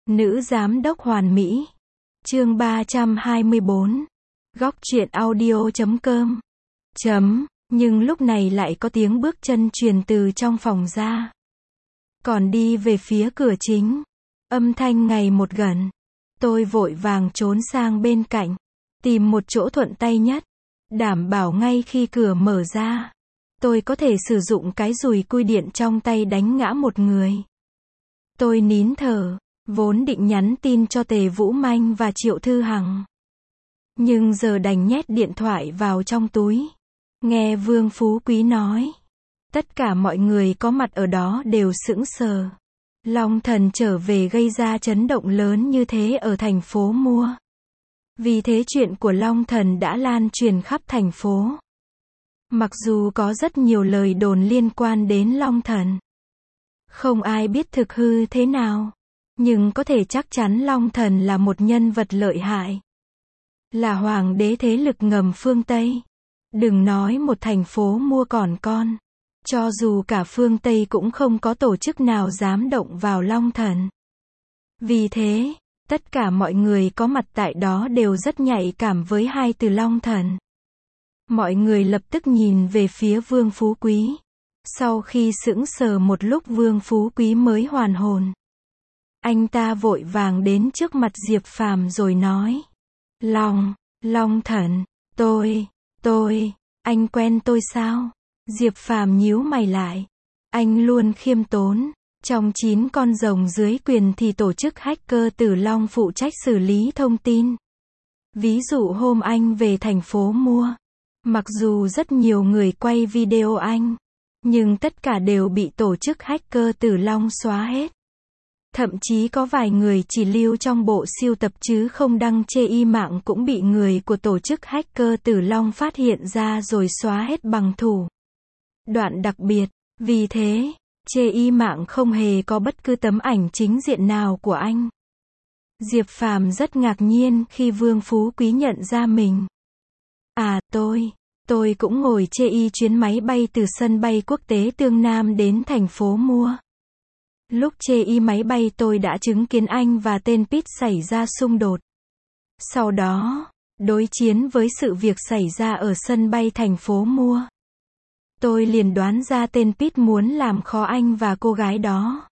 Nữ giám đốc hoàn mỹ. Chương 324. Góc truyện audio.com. Nhưng lúc này lại có tiếng bước chân truyền từ trong phòng ra. Còn đi về phía cửa chính. Âm thanh ngày một gần. Tôi vội vàng trốn sang bên cạnh. Tìm một chỗ thuận tay nhất. Đảm bảo ngay khi cửa mở ra. Tôi có thể sử dụng cái dùi cui điện trong tay đánh ngã một người. Tôi nín thở. Vốn định nhắn tin cho Tề Vũ Manh và Triệu Thư Hằng. Nhưng giờ đành nhét điện thoại vào trong túi. Nghe Vương Phú Quý nói. Tất cả mọi người có mặt ở đó đều sững sờ. Long Thần trở về gây ra chấn động lớn như thế ở thành phố Mua. Vì thế chuyện của Long Thần đã lan truyền khắp thành phố. Mặc dù có rất nhiều lời đồn liên quan đến Long Thần. Không ai biết thực hư thế nào. Nhưng có thể chắc chắn Long Thần là một nhân vật lợi hại. Là hoàng đế thế lực ngầm phương Tây. Đừng nói một thành phố Mua còn con. Cho dù cả phương Tây cũng không có tổ chức nào dám động vào Long Thần. Vì thế, tất cả mọi người có mặt tại đó đều rất nhạy cảm với hai từ Long Thần. Mọi người lập tức nhìn về phía Vương Phú Quý. Sau khi sững sờ một lúc Vương Phú Quý mới hoàn hồn. Anh ta vội vàng đến trước mặt Diệp Phàm rồi nói. Long Thần, anh quen tôi sao? Diệp Phàm nhíu mày lại. Anh luôn khiêm tốn. Trong 9 con rồng dưới quyền thì tổ chức hacker Tử Long phụ trách xử lý thông tin. Ví dụ hôm anh về thành phố Mua. Mặc dù rất nhiều người quay video anh. Nhưng tất cả đều bị tổ chức hacker Tử Long xóa hết. Thậm chí có vài người chỉ lưu trong bộ sưu tập chứ không đăng chê y mạng cũng bị người của tổ chức hacker Tử Long phát hiện ra rồi xóa hết bằng thủ đoạn đặc biệt. Vì thế, chê y mạng không hề có bất cứ tấm ảnh chính diện nào của anh. Diệp Phàm rất ngạc nhiên khi Vương Phú Quý nhận ra mình. Tôi cũng ngồi chê y chuyến máy bay từ sân bay quốc tế Tương Nam đến thành phố Mua. Lúc chê y máy bay tôi đã chứng kiến anh và tên Pete xảy ra xung đột. Sau đó, đối chiến với sự việc xảy ra ở sân bay thành phố Mua. Tôi liền đoán ra tên Pete muốn làm khó anh và cô gái đó.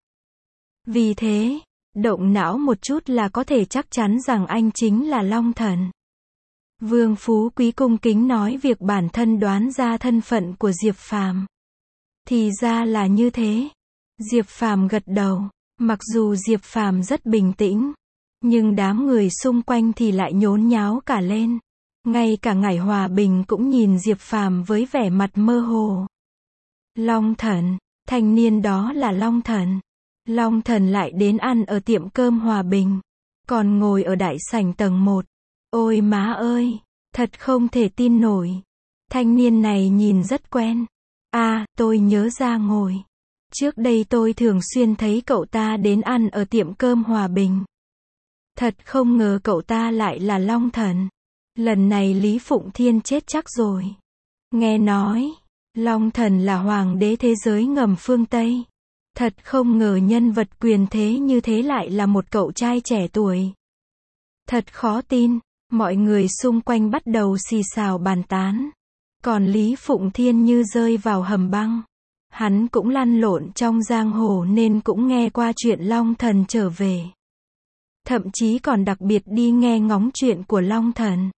Vì thế, động não một chút là có thể chắc chắn rằng anh chính là Long Thần. Vương Phú Quý cung kính nói việc bản thân đoán ra thân phận của Diệp Phàm. Thì ra là như thế. Diệp Phàm gật đầu. Mặc dù Diệp Phàm rất bình tĩnh, nhưng đám người xung quanh thì lại nhốn nháo cả lên. Ngay cả Ngải Hòa Bình cũng nhìn Diệp Phàm với vẻ mặt mơ hồ. Long Thần, thanh niên đó là Long Thần. Long Thần lại đến ăn ở tiệm cơm Hòa Bình, còn ngồi ở đại sảnh tầng 1. Ôi má ơi, thật không thể tin nổi. Thanh niên này nhìn rất quen. Tôi nhớ ra ngồi. Trước đây tôi thường xuyên thấy cậu ta đến ăn ở tiệm cơm Hòa Bình. Thật không ngờ cậu ta lại là Long Thần. Lần này Lý Phụng Thiên chết chắc rồi. Nghe nói, Long Thần là hoàng đế thế giới ngầm phương Tây. Thật không ngờ nhân vật quyền thế như thế lại là một cậu trai trẻ tuổi. Thật khó tin, mọi người xung quanh bắt đầu xì xào bàn tán. Còn Lý Phụng Thiên như rơi vào hầm băng. Hắn cũng lăn lộn trong giang hồ nên cũng nghe qua chuyện Long Thần trở về. Thậm chí còn đặc biệt đi nghe ngóng chuyện của Long Thần.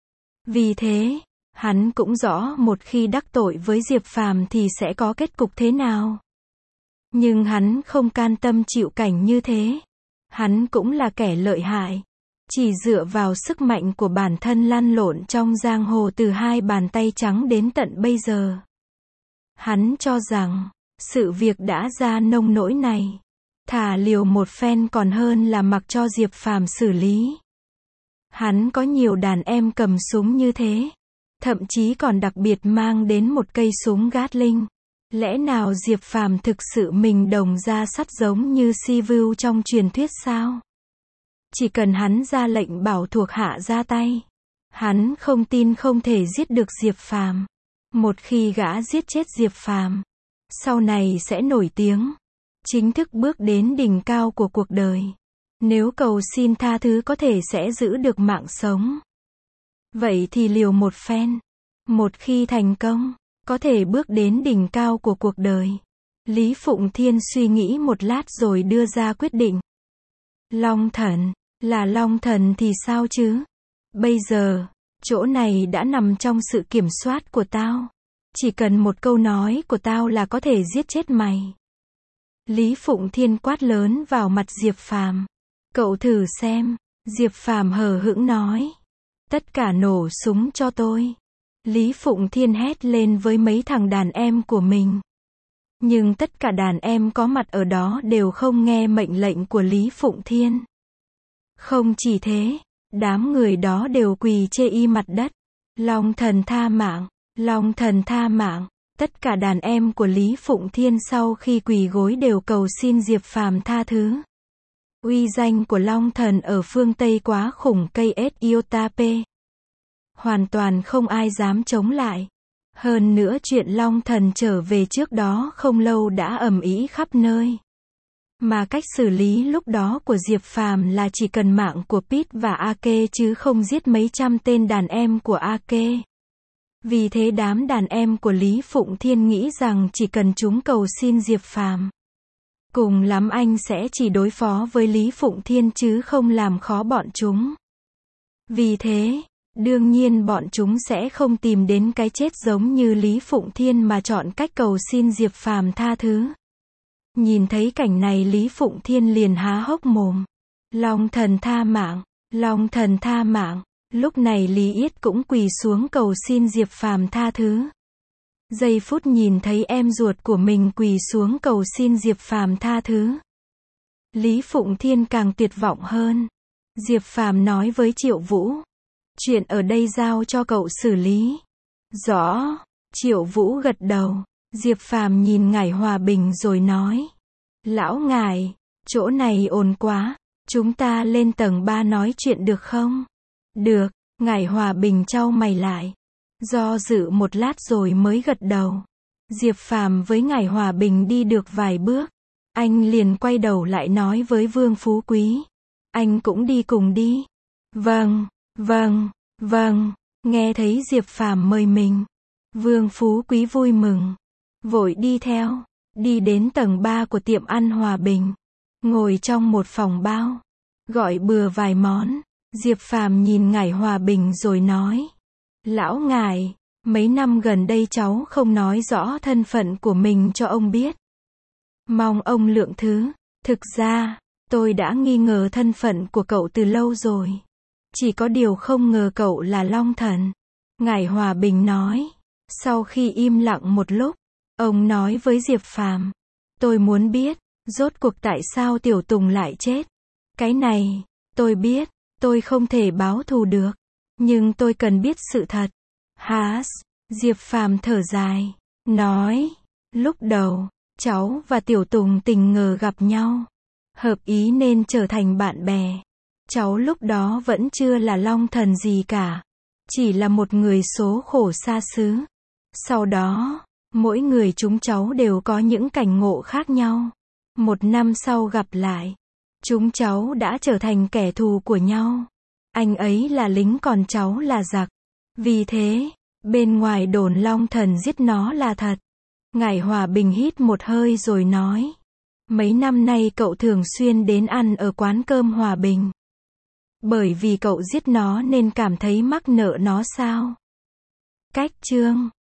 Vì thế, hắn cũng rõ một khi đắc tội với Diệp Phàm thì sẽ có kết cục thế nào. Nhưng hắn không can tâm chịu cảnh như thế. Hắn cũng là kẻ lợi hại. Chỉ dựa vào sức mạnh của bản thân lăn lộn trong giang hồ từ 2 bàn tay trắng đến tận bây giờ. Hắn cho rằng, sự việc đã ra nông nỗi này. Thà liều một phen còn hơn là mặc cho Diệp Phàm xử lý. Hắn có nhiều đàn em cầm súng như thế. Thậm chí còn đặc biệt mang đến một cây súng Gatling. Lẽ nào Diệp Phàm thực sự mình đồng ra sắt giống như Sivu trong truyền thuyết sao? Chỉ cần hắn ra lệnh bảo thuộc hạ ra tay. Hắn không tin không thể giết được Diệp Phàm. Một khi gã giết chết Diệp Phàm, sau này sẽ nổi tiếng. Chính thức bước đến đỉnh cao của cuộc đời. Nếu cầu xin tha thứ có thể sẽ giữ được mạng sống. Vậy thì liều một phen. Một khi thành công, có thể bước đến đỉnh cao của cuộc đời. Lý Phụng Thiên suy nghĩ một lát rồi đưa ra quyết định. Long Thần, là Long Thần thì sao chứ? Bây giờ, chỗ này đã nằm trong sự kiểm soát của tao. Chỉ cần một câu nói của tao là có thể giết chết mày. Lý Phụng Thiên quát lớn vào mặt Diệp Phàm. Cậu thử xem. Diệp Phàm hờ hững nói. Tất cả nổ súng cho tôi. Lý Phụng Thiên hét lên với mấy thằng đàn em của mình. Nhưng tất cả đàn em có mặt ở đó đều không nghe mệnh lệnh của Lý Phụng Thiên. Không chỉ thế, đám người đó đều quỳ chê y mặt đất. Long Thần tha mạng, Long Thần tha mạng. Tất cả đàn em của Lý Phụng Thiên sau khi quỳ gối đều cầu xin Diệp Phàm tha thứ. Uy danh của Long Thần ở phương Tây quá khủng cây SIOTP. Hoàn toàn không ai dám chống lại. Hơn nữa chuyện Long Thần trở về trước đó không lâu đã ầm ĩ khắp nơi. Mà cách xử lý lúc đó của Diệp Phàm là chỉ cần mạng của Pete và Ake chứ không giết mấy trăm tên đàn em của Ake. Vì thế đám đàn em của Lý Phụng Thiên nghĩ rằng chỉ cần chúng cầu xin Diệp Phàm, cùng lắm anh sẽ chỉ đối phó với Lý Phụng Thiên chứ không làm khó bọn chúng. Vì thế, đương nhiên bọn chúng sẽ không tìm đến cái chết giống như Lý Phụng Thiên mà chọn cách cầu xin Diệp Phàm tha thứ. Nhìn thấy cảnh này Lý Phụng Thiên liền há hốc mồm. Long Thần tha mạng, Long Thần tha mạng. Lúc này Lý Yết cũng quỳ xuống cầu xin Diệp Phàm tha thứ. Giây phút nhìn thấy em ruột của mình quỳ xuống cầu xin Diệp Phàm tha thứ, Lý Phụng Thiên càng tuyệt vọng hơn. Diệp Phàm nói với Triệu Vũ. Chuyện ở đây giao cho cậu xử lý. Rõ. Triệu Vũ gật đầu. Diệp Phàm nhìn Ngải Hòa Bình rồi nói. Lão ngài, chỗ này ồn quá. Chúng ta lên tầng 3 nói chuyện được không? Được. Ngải Hòa Bình chau mày lại. Do dự một lát rồi mới gật đầu. Diệp Phàm với Ngải Hòa Bình đi được vài bước. Anh liền quay đầu lại nói với Vương Phú Quý. Anh cũng đi cùng đi. Vâng, vâng, vâng. Nghe thấy Diệp Phàm mời mình, Vương Phú Quý vui mừng, vội đi theo, đi đến tầng 3 của tiệm ăn Hòa Bình, ngồi trong một phòng bao, gọi bừa vài món. Diệp Phàm nhìn Ngải Hòa Bình rồi nói. Lão ngài, mấy năm gần đây cháu không nói rõ thân phận của mình cho ông biết. Mong ông lượng thứ. Thực ra, tôi đã nghi ngờ thân phận của cậu từ lâu rồi. Chỉ có điều không ngờ cậu là Long Thần. Ngải Hòa Bình nói. Sau khi im lặng một lúc, ông nói với Diệp Phàm. Tôi muốn biết, rốt cuộc tại sao Tiểu Tùng lại chết. Cái này, tôi biết, tôi không thể báo thù được. Nhưng tôi cần biết sự thật. Hás, Diệp Phàm thở dài, nói. Lúc đầu, cháu và Tiểu Tùng tình ngờ gặp nhau. Hợp ý nên trở thành bạn bè. Cháu lúc đó vẫn chưa là Long Thần gì cả. Chỉ là một người số khổ xa xứ. Sau đó, mỗi người chúng cháu đều có những cảnh ngộ khác nhau. Một năm sau gặp lại, chúng cháu đã trở thành kẻ thù của nhau. Anh ấy là lính còn cháu là giặc. Vì thế, bên ngoài đồn Long Thần giết nó là thật. Ngải Hòa Bình hít một hơi rồi nói. Mấy năm nay cậu thường xuyên đến ăn ở quán cơm Hòa Bình. Bởi vì cậu giết nó nên cảm thấy mắc nợ nó sao? Cách chương